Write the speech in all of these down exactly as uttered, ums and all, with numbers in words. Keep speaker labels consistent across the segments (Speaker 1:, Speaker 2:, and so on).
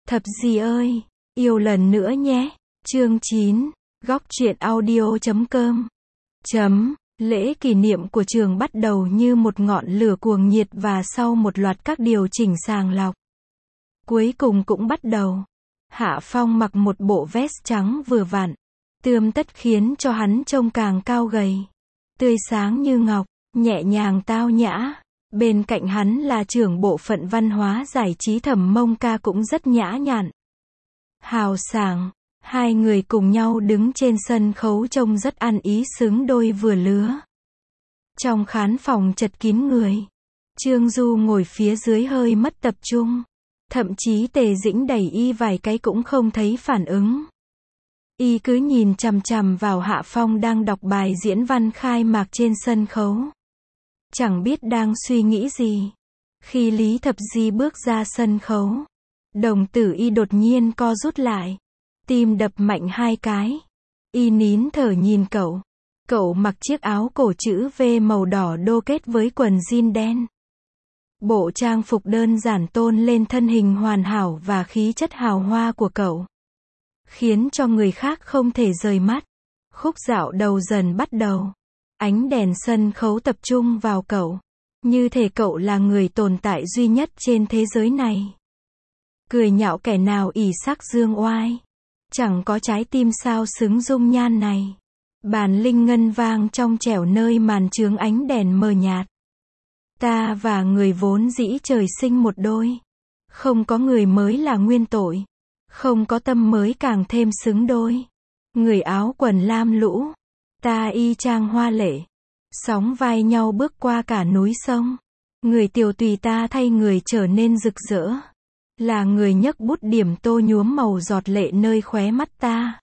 Speaker 1: Thập Di ơi, yêu lần nữa nhé. Chương chín, góc truyện audio chấm com. Chấm, lễ kỷ niệm của trường bắt đầu như một ngọn lửa cuồng nhiệt và sau một loạt các điều chỉnh sàng lọc. Cuối cùng cũng bắt đầu. Hạ Phong mặc một bộ vest trắng vừa vặn, tươm tất khiến cho hắn trông càng cao gầy, tươi sáng như ngọc, nhẹ nhàng tao nhã. Bên cạnh hắn là trưởng bộ phận văn hóa giải trí Thẩm Mông Ca cũng rất nhã nhặn, hào sảng. Hai người cùng nhau đứng trên sân khấu trông rất ăn ý, xứng đôi vừa lứa. Trong khán phòng chật kín người, Trương Du ngồi phía dưới hơi mất tập trung. Thậm chí Tề Dĩnh đẩy y vài cái cũng không thấy phản ứng. Y cứ nhìn chằm chằm vào Hạ Phong đang đọc bài diễn văn khai mạc trên sân khấu, chẳng biết đang suy nghĩ gì. Khi Lý Thập Di bước ra sân khấu, đồng tử y đột nhiên co rút lại, tim đập mạnh hai cái. Y nín thở nhìn cậu. Cậu mặc chiếc áo cổ chữ V màu đỏ đô kết với quần jean đen. Bộ trang phục đơn giản tôn lên thân hình hoàn hảo và khí chất hào hoa của cậu, khiến cho người khác không thể rời mắt. Khúc dạo đầu dần bắt đầu. Ánh đèn sân khấu tập trung vào cậu, như thể cậu là người tồn tại duy nhất trên thế giới này. Cười nhạo kẻ nào ỷ sắc dương oai, chẳng có trái tim sao xứng dung nhan này. Bàn linh ngân vang trong trẻo nơi màn chướng ánh đèn mờ nhạt. Ta và người vốn dĩ trời sinh một đôi, không có người mới là nguyên tội, không có tâm mới càng thêm xứng đôi. Người áo quần lam lũ, ta y chang hoa lệ, sóng vai nhau bước qua cả núi sông. Người tiểu tùy ta thay người trở nên rực rỡ, là người nhấc bút điểm tô nhuốm màu giọt lệ nơi khóe mắt ta.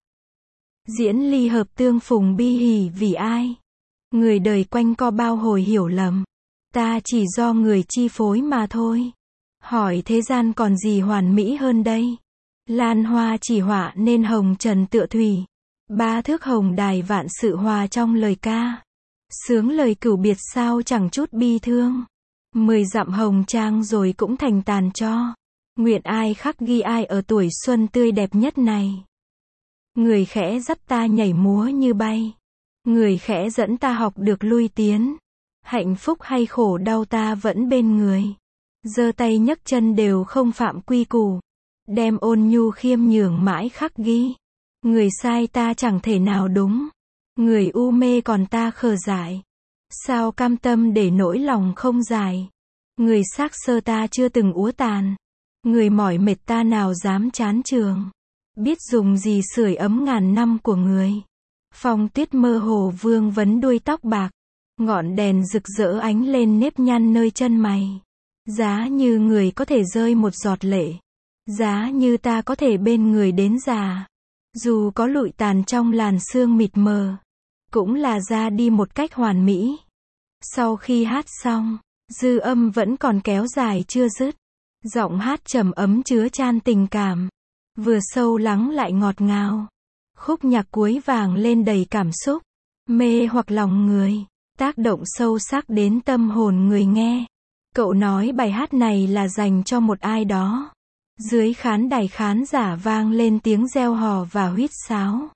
Speaker 1: Diễn ly hợp tương phùng bi hỉ vì ai, người đời quanh co bao hồi hiểu lầm, ta chỉ do người chi phối mà thôi. Hỏi thế gian còn gì hoàn mỹ hơn đây? Lan hoa chỉ họa nên hồng trần tựa thủy, ba thước hồng đài vạn sự hòa trong lời ca. Sướng lời cửu biệt sao chẳng chút bi thương, mười dặm hồng trang rồi cũng thành tàn tro. Nguyện ai khắc ghi ai ở tuổi xuân tươi đẹp nhất này. Người khẽ dắt ta nhảy múa như bay, người khẽ dẫn ta học được lui tiến. Hạnh phúc hay khổ đau ta vẫn bên người, giơ tay nhấc chân đều không phạm quy củ, đem ôn nhu khiêm nhường mãi khắc ghi. Người sai ta chẳng thể nào đúng, người u mê còn ta khờ dại, sao cam tâm để nỗi lòng không dài. Người xác sơ ta chưa từng úa tàn, người mỏi mệt ta nào dám chán trường. Biết dùng gì sưởi ấm ngàn năm của người. Phong tuyết mơ hồ vương vấn đuôi tóc bạc, ngọn đèn rực rỡ ánh lên nếp nhăn nơi chân mày. Giá như người có thể rơi một giọt lệ, giá như ta có thể bên người đến già, dù có lụi tàn trong làn sương mịt mờ, cũng là ra đi một cách hoàn mỹ. Sau khi hát xong, dư âm vẫn còn kéo dài chưa dứt. Giọng hát trầm ấm chứa chan tình cảm, vừa sâu lắng lại ngọt ngào. Khúc nhạc cuối vàng lên đầy cảm xúc, mê hoặc lòng người, tác động sâu sắc đến tâm hồn người nghe. Cậu nói bài hát này là dành cho một ai đó. Dưới khán đài khán giả vang lên tiếng reo hò và huýt sáo.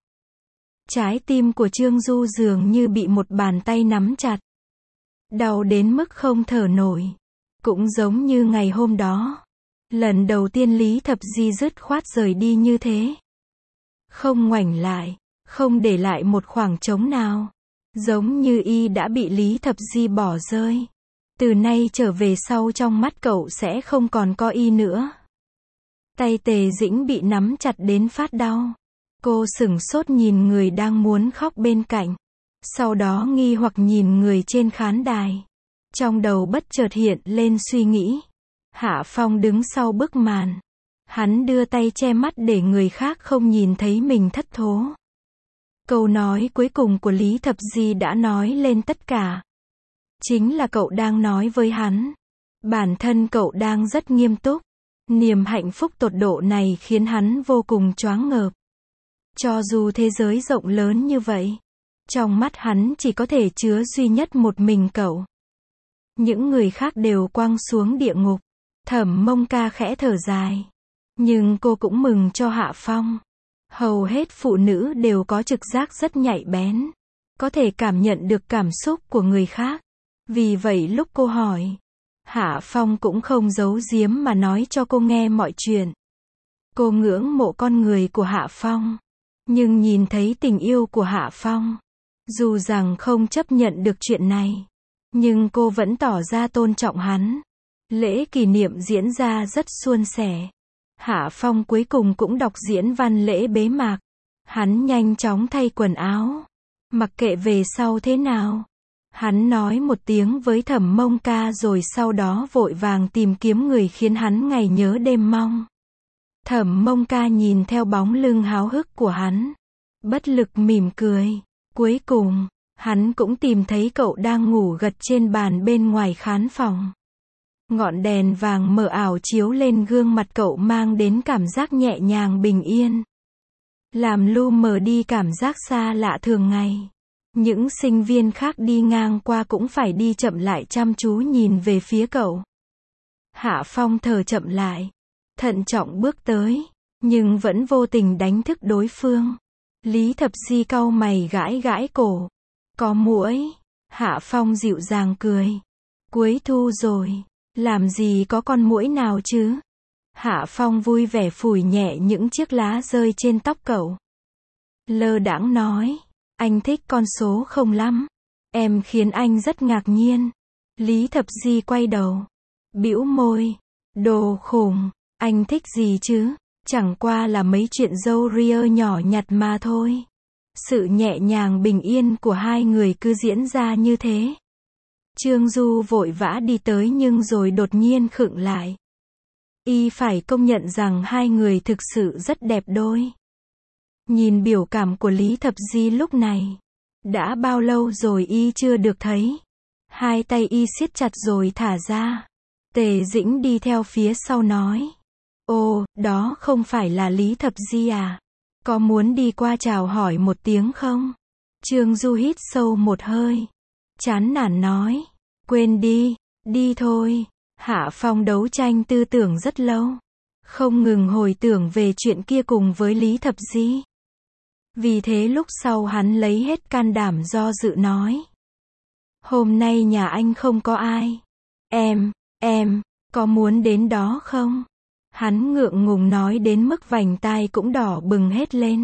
Speaker 1: Trái tim của Trương Du dường như bị một bàn tay nắm chặt, đau đến mức không thở nổi. Cũng giống như ngày hôm đó, lần đầu tiên Lý Thập Di dứt khoát rời đi như thế, không ngoảnh lại, không để lại một khoảng trống nào, giống như y đã bị Lý Thập Di bỏ rơi. Từ nay trở về sau trong mắt cậu sẽ không còn có y nữa. Tay Tề Dĩnh bị nắm chặt đến phát đau. Cô sửng sốt nhìn người đang muốn khóc bên cạnh, sau đó nghi hoặc nhìn người trên khán đài. Trong đầu bất chợt hiện lên suy nghĩ. Hạ Phong đứng sau bức màn, hắn đưa tay che mắt để người khác không nhìn thấy mình thất thố. Câu nói cuối cùng của Lý Thập Di đã nói lên tất cả. Chính là cậu đang nói với hắn. Bản thân cậu đang rất nghiêm túc. Niềm hạnh phúc tột độ này khiến hắn vô cùng choáng ngợp. Cho dù thế giới rộng lớn như vậy, trong mắt hắn chỉ có thể chứa duy nhất một mình cậu. Những người khác đều quăng xuống địa ngục. Thẩm Mông Ca khẽ thở dài, Nhưng cô cũng mừng cho Hạ Phong. Hầu hết phụ nữ đều có trực giác rất nhạy bén, có thể cảm nhận được cảm xúc của người khác. Vì vậy lúc cô hỏi, Hạ Phong cũng không giấu giếm mà nói cho cô nghe mọi chuyện. Cô ngưỡng mộ con người của Hạ Phong, nhưng nhìn thấy tình yêu của Hạ Phong, dù rằng không chấp nhận được chuyện này, nhưng cô vẫn tỏ ra tôn trọng hắn. Lễ kỷ niệm diễn ra rất suôn sẻ. Hạ Phong cuối cùng cũng đọc diễn văn lễ bế mạc. Hắn nhanh chóng thay quần áo, mặc kệ về sau thế nào. Hắn nói một tiếng với Thẩm Mông Ca rồi sau đó vội vàng tìm kiếm người khiến hắn ngày nhớ đêm mong. Thẩm Mông Ca nhìn theo bóng lưng háo hức của hắn, bất lực mỉm cười. Cuối cùng, hắn cũng tìm thấy cậu đang ngủ gật trên bàn bên ngoài khán phòng. Ngọn đèn vàng mờ ảo chiếu lên gương mặt cậu mang đến cảm giác nhẹ nhàng bình yên, làm lu mờ đi cảm giác xa lạ thường ngày. Những sinh viên khác đi ngang qua cũng phải đi chậm lại chăm chú nhìn về phía cậu. Hạ Phong thở chậm lại, thận trọng bước tới, nhưng vẫn vô tình đánh thức đối phương. Lý Thập Di cau mày gãi gãi cổ. Có muỗi. Hạ Phong dịu dàng cười. Cuối thu rồi, làm gì có con muỗi nào chứ? Hạ Phong vui vẻ phủi nhẹ những chiếc lá rơi trên tóc cậu. Lơ đãng nói, anh thích con số không lắm. Em khiến anh rất ngạc nhiên. Lý Thập Di quay đầu, bĩu môi. Đồ khùng, anh thích gì chứ? Chẳng qua là mấy chuyện râu ria nhỏ nhặt mà thôi. Sự nhẹ nhàng bình yên của hai người cứ diễn ra như thế. Trương Du vội vã đi tới nhưng rồi đột nhiên khựng lại. Y phải công nhận rằng hai người thực sự rất đẹp đôi. Nhìn biểu cảm của Lý Thập Di lúc này. Đã bao lâu rồi Y chưa được thấy. Hai tay Y siết chặt rồi thả ra. Tề Dĩnh đi theo phía sau nói. Ồ, đó không phải là Lý Thập Di à? Có muốn đi qua chào hỏi một tiếng không? Trương Du hít sâu một hơi. Chán nản nói. Quên đi, đi thôi. Hạ Phong đấu tranh tư tưởng rất lâu. Không ngừng hồi tưởng về chuyện kia cùng với Lý Thập Di. Vì thế lúc sau hắn lấy hết can đảm do dự nói. Hôm nay nhà anh không có ai. Em, em, có muốn đến đó không? Hắn ngượng ngùng nói đến mức vành tai cũng đỏ bừng hết lên.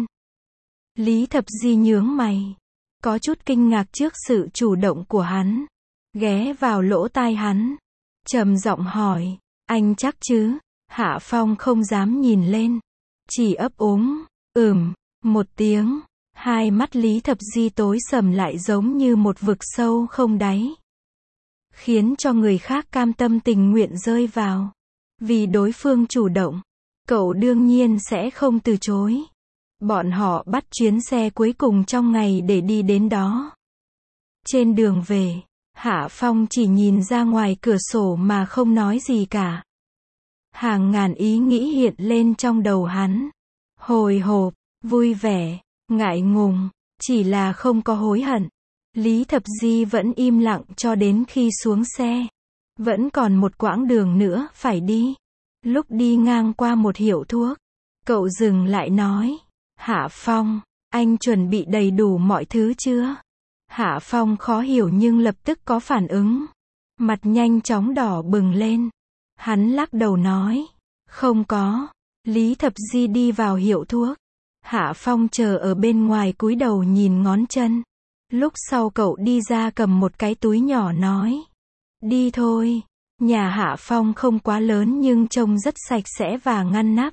Speaker 1: Lý Thập Di nhướng mày, có chút kinh ngạc trước sự chủ động của hắn. Ghé vào lỗ tai hắn, trầm giọng hỏi, anh chắc chứ? Hạ Phong không dám nhìn lên, chỉ ấp úng, ừm, một tiếng. Hai mắt Lý Thập Di tối sầm lại giống như một vực sâu không đáy, khiến cho người khác cam tâm tình nguyện rơi vào. Vì đối phương chủ động, cậu đương nhiên sẽ không từ chối. Bọn họ bắt chuyến xe cuối cùng trong ngày để đi đến đó. Trên đường về, Hạ Phong chỉ nhìn ra ngoài cửa sổ mà không nói gì cả. Hàng ngàn ý nghĩ hiện lên trong đầu hắn. Hồi hộp, vui vẻ, ngại ngùng, chỉ là không có hối hận. Lý Thập Di vẫn im lặng cho đến khi xuống xe. Vẫn còn một quãng đường nữa phải đi. Lúc đi ngang qua một hiệu thuốc, cậu dừng lại nói. Hạ Phong, anh chuẩn bị đầy đủ mọi thứ chưa? Hạ Phong khó hiểu nhưng lập tức có phản ứng. Mặt nhanh chóng đỏ bừng lên. Hắn lắc đầu nói. Không có. Lý Thập Di đi vào hiệu thuốc. Hạ Phong chờ ở bên ngoài cúi đầu nhìn ngón chân. Lúc sau cậu đi ra cầm một cái túi nhỏ nói. Đi thôi. Nhà Hạ Phong không quá lớn nhưng trông rất sạch sẽ và ngăn nắp.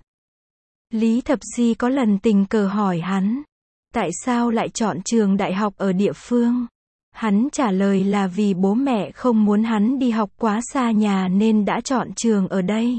Speaker 1: Lý Thập Di có lần tình cờ hỏi hắn. Tại sao lại chọn trường đại học ở địa phương? Hắn trả lời là vì bố mẹ không muốn hắn đi học quá xa nhà nên đã chọn trường ở đây.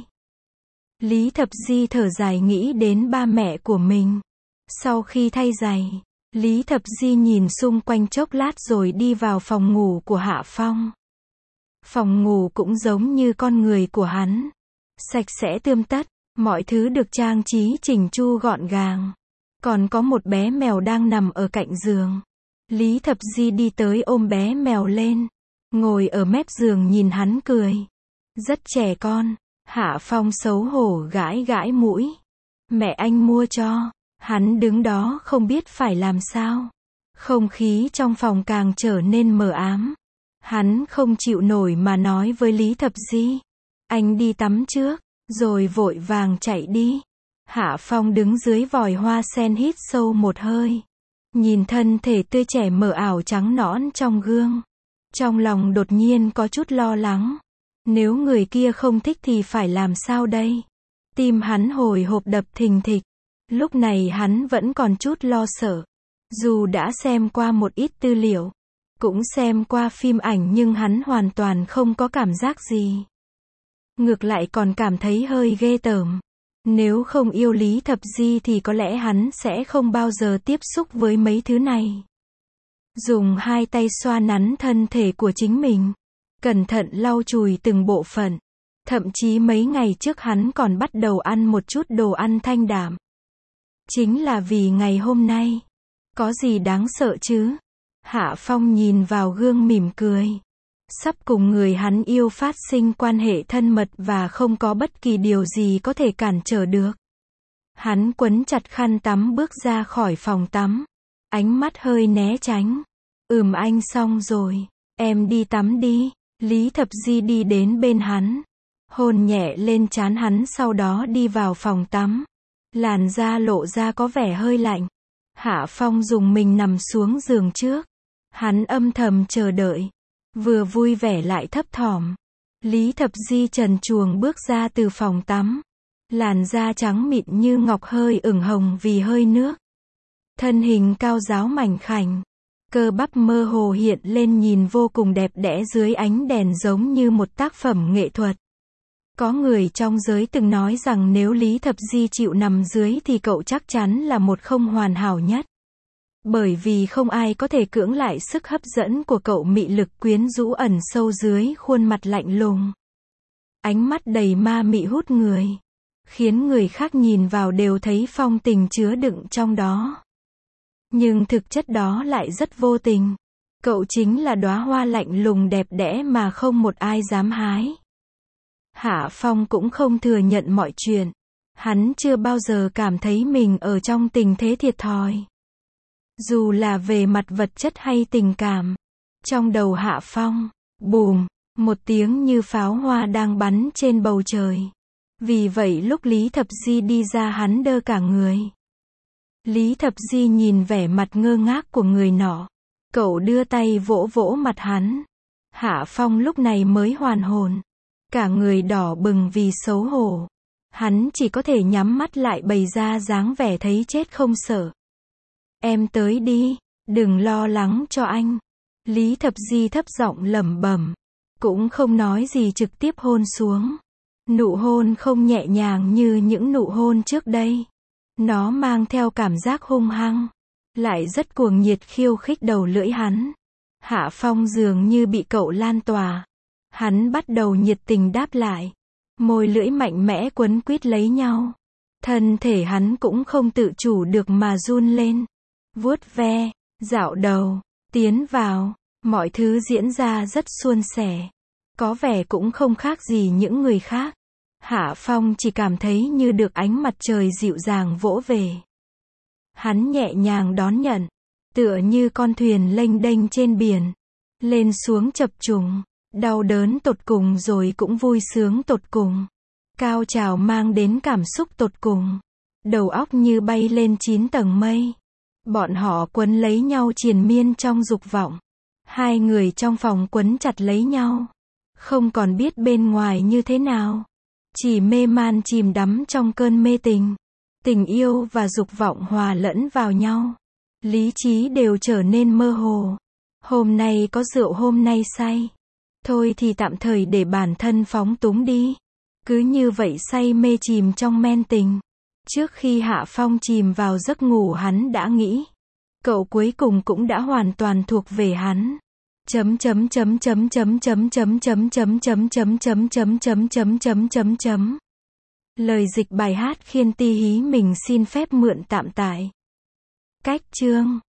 Speaker 1: Lý Thập Di thở dài nghĩ đến ba mẹ của mình. Sau khi thay giày, Lý Thập Di nhìn xung quanh chốc lát rồi đi vào phòng ngủ của Hạ Phong. Phòng ngủ cũng giống như con người của hắn. Sạch sẽ tươm tất, mọi thứ được trang trí chỉnh chu gọn gàng. Còn có một bé mèo đang nằm ở cạnh giường. Lý Thập Di đi tới ôm bé mèo lên. Ngồi ở mép giường nhìn hắn cười. Rất trẻ con. Hạ Phong xấu hổ gãi gãi mũi. Mẹ anh mua cho. Hắn đứng đó không biết phải làm sao. Không khí trong phòng càng trở nên mờ ám. Hắn không chịu nổi mà nói với Lý Thập Di. Anh đi tắm trước, rồi vội vàng chạy đi. Hạ Phong đứng dưới vòi hoa sen hít sâu một hơi. Nhìn thân thể tươi trẻ mờ ảo trắng nõn trong gương. Trong lòng đột nhiên có chút lo lắng. Nếu người kia không thích thì phải làm sao đây? Tim hắn hồi hộp đập thình thịch. Lúc này hắn vẫn còn chút lo sợ. Dù đã xem qua một ít tư liệu, cũng xem qua phim ảnh nhưng hắn hoàn toàn không có cảm giác gì. Ngược lại còn cảm thấy hơi ghê tởm. Nếu không yêu Lý Thập Di thì có lẽ hắn sẽ không bao giờ tiếp xúc với mấy thứ này. Dùng hai tay xoa nắn thân thể của chính mình. Cẩn thận lau chùi từng bộ phận. Thậm chí mấy ngày trước hắn còn bắt đầu ăn một chút đồ ăn thanh đạm. Chính là vì ngày hôm nay. Có gì đáng sợ chứ? Hạ Phong nhìn vào gương mỉm cười. Sắp cùng người hắn yêu phát sinh quan hệ thân mật và không có bất kỳ điều gì có thể cản trở được. Hắn quấn chặt khăn tắm bước ra khỏi phòng tắm. Ánh mắt hơi né tránh. Ừm anh xong rồi. Em đi tắm đi. Lý Thập Di đi đến bên hắn. Hôn nhẹ lên trán hắn sau đó đi vào phòng tắm. Làn da lộ ra có vẻ hơi lạnh. Hạ Phong dùng mình nằm xuống giường trước. Hắn âm thầm chờ đợi. Vừa vui vẻ lại thấp thỏm. Lý Thập Di trần truồng bước ra từ phòng tắm. Làn da trắng mịn như ngọc hơi ửng hồng vì hơi nước. Thân hình cao ráo mảnh khảnh. Cơ bắp mơ hồ hiện lên nhìn vô cùng đẹp đẽ dưới ánh đèn giống như một tác phẩm nghệ thuật. Có người trong giới từng nói rằng nếu Lý Thập Di chịu nằm dưới thì cậu chắc chắn là một không hoàn hảo nhất. Bởi vì không ai có thể cưỡng lại sức hấp dẫn của cậu mị lực quyến rũ ẩn sâu dưới khuôn mặt lạnh lùng. Ánh mắt đầy ma mị hút người. Khiến người khác nhìn vào đều thấy phong tình chứa đựng trong đó. Nhưng thực chất đó lại rất vô tình. Cậu chính là đóa hoa lạnh lùng đẹp đẽ mà không một ai dám hái. Hạ Phong cũng không thừa nhận mọi chuyện. Hắn chưa bao giờ cảm thấy mình ở trong tình thế thiệt thòi. Dù là về mặt vật chất hay tình cảm. Trong đầu Hạ Phong, bùm, một tiếng như pháo hoa đang bắn trên bầu trời. Vì vậy lúc Lý Thập Di đi ra hắn đơ cả người. Lý Thập Di nhìn vẻ mặt ngơ ngác của người nọ. Cậu đưa tay vỗ vỗ mặt hắn. Hạ Phong lúc này mới hoàn hồn. Cả người đỏ bừng vì xấu hổ. Hắn chỉ có thể nhắm mắt lại bày ra dáng vẻ thấy chết không sợ. Em tới đi, đừng lo lắng cho anh. Lý Thập Di thấp giọng lẩm bẩm. Cũng không nói gì trực tiếp hôn xuống. Nụ hôn không nhẹ nhàng như những nụ hôn trước đây. Nó mang theo cảm giác hung hăng. Lại rất cuồng nhiệt khiêu khích đầu lưỡi hắn. Hạ Phong dường như bị cậu lan tỏa. Hắn bắt đầu nhiệt tình đáp lại. Môi lưỡi mạnh mẽ quấn quýt lấy nhau. Thân thể hắn cũng không tự chủ được mà run lên. Vuốt ve, dạo đầu, tiến vào. Mọi thứ diễn ra rất suôn sẻ. Có vẻ cũng không khác gì những người khác. Hạ Phong chỉ cảm thấy như được ánh mặt trời dịu dàng vỗ về. Hắn nhẹ nhàng đón nhận. Tựa như con thuyền lênh đênh trên biển. Lên xuống chập trùng. Đau đớn tột cùng rồi cũng vui sướng tột cùng. Cao trào mang đến cảm xúc tột cùng. Đầu óc như bay lên chín tầng mây. Bọn họ quấn lấy nhau triền miên trong dục vọng. Hai người trong phòng quấn chặt lấy nhau. Không còn biết bên ngoài như thế nào. Chỉ mê man chìm đắm trong cơn mê tình. Tình yêu và dục vọng hòa lẫn vào nhau. Lý trí đều trở nên mơ hồ. Hôm nay có rượu hôm nay say. Thôi thì tạm thời để bản thân phóng túng đi. Cứ như vậy say mê chìm trong men tình. Trước khi Hạ Phong chìm vào giấc ngủ hắn đã nghĩ. Cậu cuối cùng cũng đã hoàn toàn thuộc về hắn. Chấm chấm chấm chấm chấm chấm chấm chấm chấm chấm chấm chấm chấm chấm chấm chấm chấm chấm. Lời dịch bài hát Khiên Ti Hí mình xin phép mượn tạm tải. Cách chương